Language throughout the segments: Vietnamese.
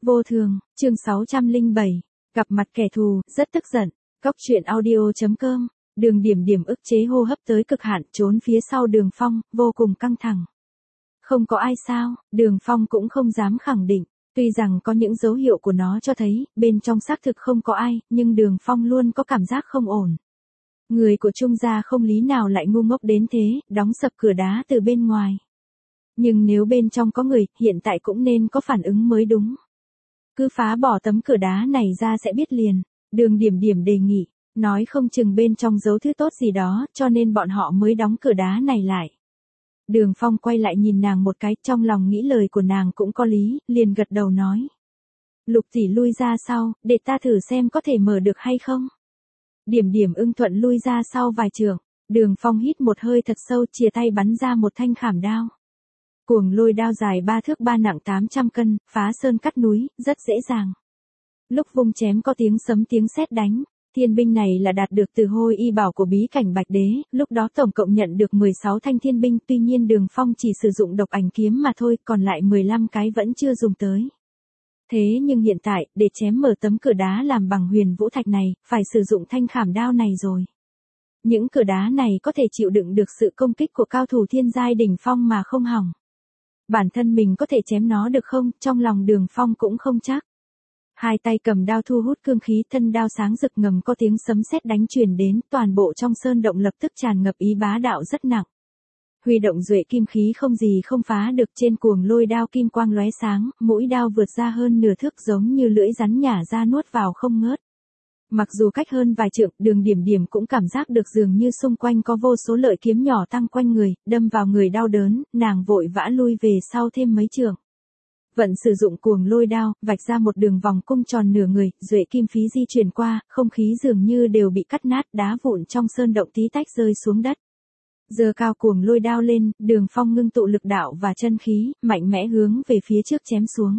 Vô thường, chương 607. Gặp mặt kẻ thù, rất tức giận. Góc truyện audio.com. Đường Điểm Điểm ức chế hô hấp tới cực hạn, trốn phía sau Đường Phong, vô cùng căng thẳng. Không có ai sao? Đường Phong cũng không dám khẳng định. Tuy rằng có những dấu hiệu của nó cho thấy, bên trong xác thực không có ai, nhưng Đường Phong luôn có cảm giác không ổn. Người của Trung gia không lý nào lại ngu ngốc đến thế, đóng sập cửa đá từ bên ngoài. Nhưng nếu bên trong có người, hiện tại cũng nên có phản ứng mới đúng. Cứ phá bỏ tấm cửa đá này ra sẽ biết liền. Đường Điểm Điểm đề nghị, nói không chừng bên trong giấu thứ tốt gì đó, cho nên bọn họ mới đóng cửa đá này lại. Đường Phong quay lại nhìn nàng một cái, trong lòng nghĩ lời của nàng cũng có lý, liền gật đầu nói. Lục tỷ lui ra sau, để ta thử xem có thể mở được hay không. Điểm Điểm ưng thuận lui ra sau vài trượng. Đường Phong hít một hơi thật sâu, chìa tay bắn ra một thanh khảm đao. Cuồng lôi đao dài 3 thước 3 nặng 800 cân, phá sơn cắt núi, rất dễ dàng. Lúc vung chém có tiếng sấm tiếng sét đánh. Thiên binh này là đạt được từ hôi y bảo của bí cảnh Bạch Đế, lúc đó tổng cộng nhận được 16 thanh thiên binh, tuy nhiên Đường Phong chỉ sử dụng độc ảnh kiếm mà thôi, còn lại 15 cái vẫn chưa dùng tới. Thế nhưng hiện tại, để chém mở tấm cửa đá làm bằng huyền vũ thạch này, phải sử dụng thanh khảm đao này rồi. Những cửa đá này có thể chịu đựng được sự công kích của cao thủ thiên giai đỉnh phong mà không hỏng. Bản thân mình có thể chém nó được không, trong lòng Đường Phong cũng không chắc. Hai tay cầm đao thu hút cương khí, thân đao sáng rực, ngầm có tiếng sấm sét đánh truyền đến, toàn bộ trong sơn động lập tức tràn ngập ý bá đạo rất nặng. Huy động duệ kim khí không gì không phá được, trên cuồng lôi đao kim quang lóe sáng, mũi đao vượt ra hơn nửa thước giống như lưỡi rắn nhả ra nuốt vào không ngớt. Mặc dù cách hơn vài trượng, Đường Điểm Điểm cũng cảm giác được dường như xung quanh có vô số lợi kiếm nhỏ tăng quanh người, đâm vào người đau đớn, nàng vội vã lui về sau thêm mấy trượng. Vận sử dụng cuồng lôi đao, vạch ra một đường vòng cung tròn nửa người, duệ kim khí di chuyển qua, không khí dường như đều bị cắt nát, đá vụn trong sơn động tí tách rơi xuống đất. Giơ cao cuồng lôi đao lên, Đường Phong ngưng tụ lực đạo và chân khí, mạnh mẽ hướng về phía trước chém xuống.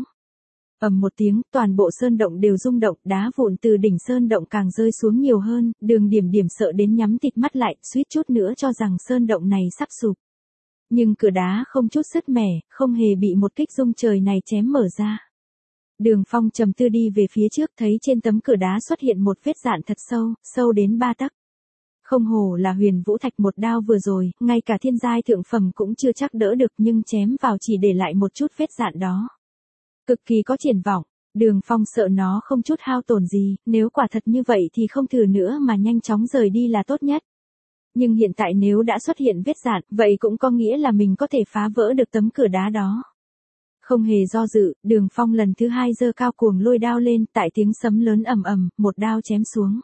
Ầm một tiếng, toàn bộ sơn động đều rung động, đá vụn từ đỉnh sơn động càng rơi xuống nhiều hơn, Đường Điểm Điểm sợ đến nhắm tịt mắt lại, suýt chút nữa cho rằng sơn động này sắp sụp. Nhưng cửa đá không chút sứt mẻ, không hề bị một kích rung trời này chém mở ra. Đường Phong trầm tư đi về phía trước, thấy trên tấm cửa đá xuất hiện một vết dạn thật sâu, sâu đến 3 tấc. Không hổ là huyền vũ thạch, một đao vừa rồi, ngay cả thiên giai thượng phẩm cũng chưa chắc đỡ được, nhưng chém vào chỉ để lại một chút vết dạn đó. Cực kỳ có triển vọng. Đường Phong sợ nó không chút hao tổn gì, nếu quả thật như vậy thì không thử nữa mà nhanh chóng rời đi là tốt nhất. Nhưng hiện tại nếu đã xuất hiện vết dạn, vậy cũng có nghĩa là mình có thể phá vỡ được tấm cửa đá đó. Không hề do dự, Đường Phong lần thứ 2 giơ cao cuồng lôi đao lên, tại tiếng sấm lớn ầm ầm, một đao chém xuống.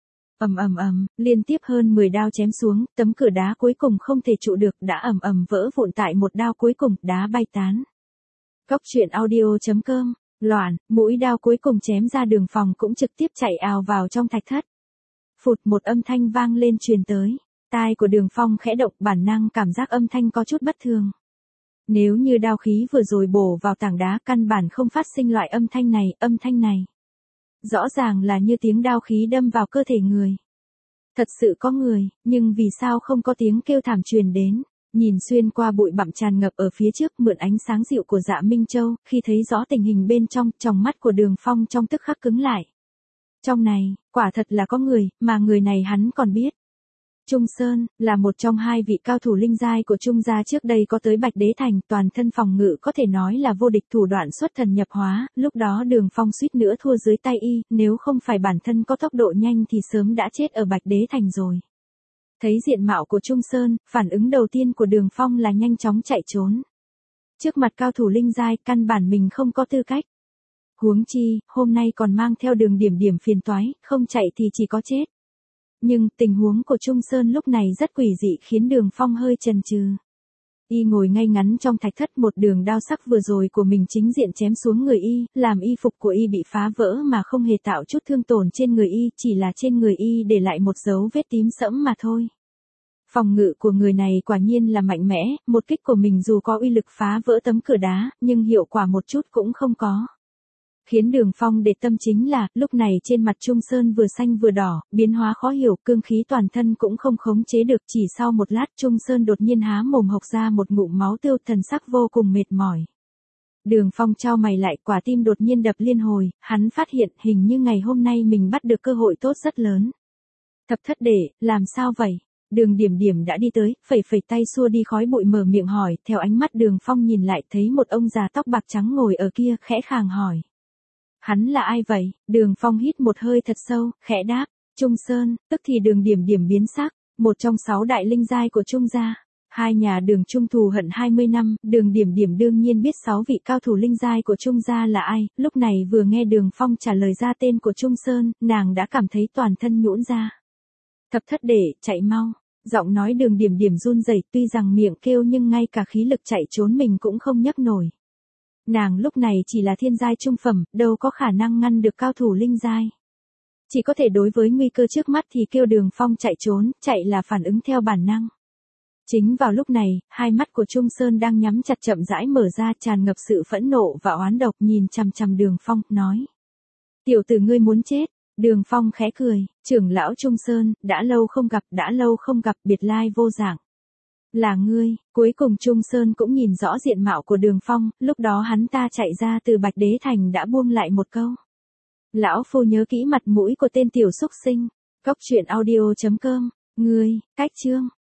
Ầm ầm ầm, liên tiếp hơn 10 đao chém xuống, tấm cửa đá cuối cùng không thể trụ được, đã ầm ầm vỡ vụn tại một đao cuối cùng, đá bay tán. Góc truyện audio.com. Loạn, mũi đao cuối cùng chém ra, Đường Phong cũng trực tiếp chạy ào vào trong thạch thất. Phụt, một âm thanh vang lên truyền tới. Tai của Đường Phong khẽ động, bản năng cảm giác âm thanh có chút bất thường. Nếu như đao khí vừa rồi bổ vào tảng đá, căn bản không phát sinh loại âm thanh này. Rõ ràng là như tiếng đao khí đâm vào cơ thể người. Thật sự có người, nhưng vì sao không có tiếng kêu thảm truyền đến? Nhìn xuyên qua bụi bặm tràn ngập ở phía trước, mượn ánh sáng dịu của Dạ Minh Châu, khi thấy rõ tình hình bên trong, tròng mắt của Đường Phong trong tức khắc cứng lại. Trong này, quả thật là có người, mà người này hắn còn biết. Trung Sơn, là một trong 2 vị cao thủ linh giai của Trung gia, trước đây có tới Bạch Đế Thành, toàn thân phòng ngự có thể nói là vô địch, thủ đoạn xuất thần nhập hóa, lúc đó Đường Phong suýt nữa thua dưới tay y, nếu không phải bản thân có tốc độ nhanh thì sớm đã chết ở Bạch Đế Thành rồi. Thấy diện mạo của Trung Sơn, phản ứng đầu tiên của Đường Phong là nhanh chóng chạy trốn. Trước mặt cao thủ linh giai, căn bản mình không có tư cách. Huống chi, hôm nay còn mang theo Đường Điểm Điểm phiền toái, không chạy thì chỉ có chết. Nhưng tình huống của Trung Sơn lúc này rất quỷ dị, khiến Đường Phong hơi chần chừ. Y ngồi ngay ngắn trong thạch thất, một đường đao sắc vừa rồi của mình chính diện chém xuống người y, làm y phục của y bị phá vỡ mà không hề tạo chút thương tổn trên người y, chỉ là trên người y để lại một dấu vết tím sẫm mà thôi. Phòng ngự của người này quả nhiên là mạnh mẽ, một kích của mình dù có uy lực phá vỡ tấm cửa đá, nhưng hiệu quả một chút cũng không có. Khiến Đường Phong để tâm chính là, lúc này trên mặt Trung Sơn vừa xanh vừa đỏ, biến hóa khó hiểu, cương khí toàn thân cũng không khống chế được, chỉ sau một lát Trung Sơn đột nhiên há mồm hộc ra một ngụm máu tươi, thần sắc vô cùng mệt mỏi. Đường Phong chau mày lại, quả tim đột nhiên đập liên hồi, hắn phát hiện hình như ngày hôm nay mình bắt được cơ hội tốt rất lớn. Thập thất đệ, làm sao vậy? Đường Điểm Điểm đã đi tới, phẩy phẩy tay xua đi khói bụi, mở miệng hỏi, theo ánh mắt Đường Phong nhìn lại thấy một ông già tóc bạc trắng ngồi ở kia, khẽ khàng hỏi. Hắn là ai vậy? Đường Phong hít một hơi thật sâu, khẽ đáp, Trung Sơn, tức thì Đường Điểm Điểm biến sắc, một trong 6 đại linh giai của Trung gia. Hai nhà Đường Trung thù hận 20 năm, Đường Điểm Điểm đương nhiên biết 6 vị cao thủ linh giai của Trung gia là ai, lúc này vừa nghe Đường Phong trả lời ra tên của Trung Sơn, nàng đã cảm thấy toàn thân nhũn ra. Thập thất đệ, chạy mau. Giọng nói Đường Điểm Điểm run rẩy, tuy rằng miệng kêu nhưng ngay cả khí lực chạy trốn mình cũng không nhấc nổi. Nàng lúc này chỉ là thiên giai trung phẩm, đâu có khả năng ngăn được cao thủ linh giai. Chỉ có thể đối với nguy cơ trước mắt thì kêu Đường Phong chạy trốn, chạy là phản ứng theo bản năng. Chính vào lúc này, hai mắt của Trung Sơn đang nhắm chặt chậm rãi mở ra, tràn ngập sự phẫn nộ và oán độc, nhìn chằm chằm Đường Phong, nói. Tiểu tử ngươi muốn chết. Đường Phong khẽ cười, trưởng lão Trung Sơn, đã lâu không gặp, biệt lai vô dạng. Là ngươi, cuối cùng Trung Sơn cũng nhìn rõ diện mạo của Đường Phong, lúc đó hắn ta chạy ra từ Bạch Đế Thành đã buông lại một câu. Lão phu nhớ kỹ mặt mũi của tên tiểu xúc sinh. Cốc truyện audio.com, ngươi, cách chương.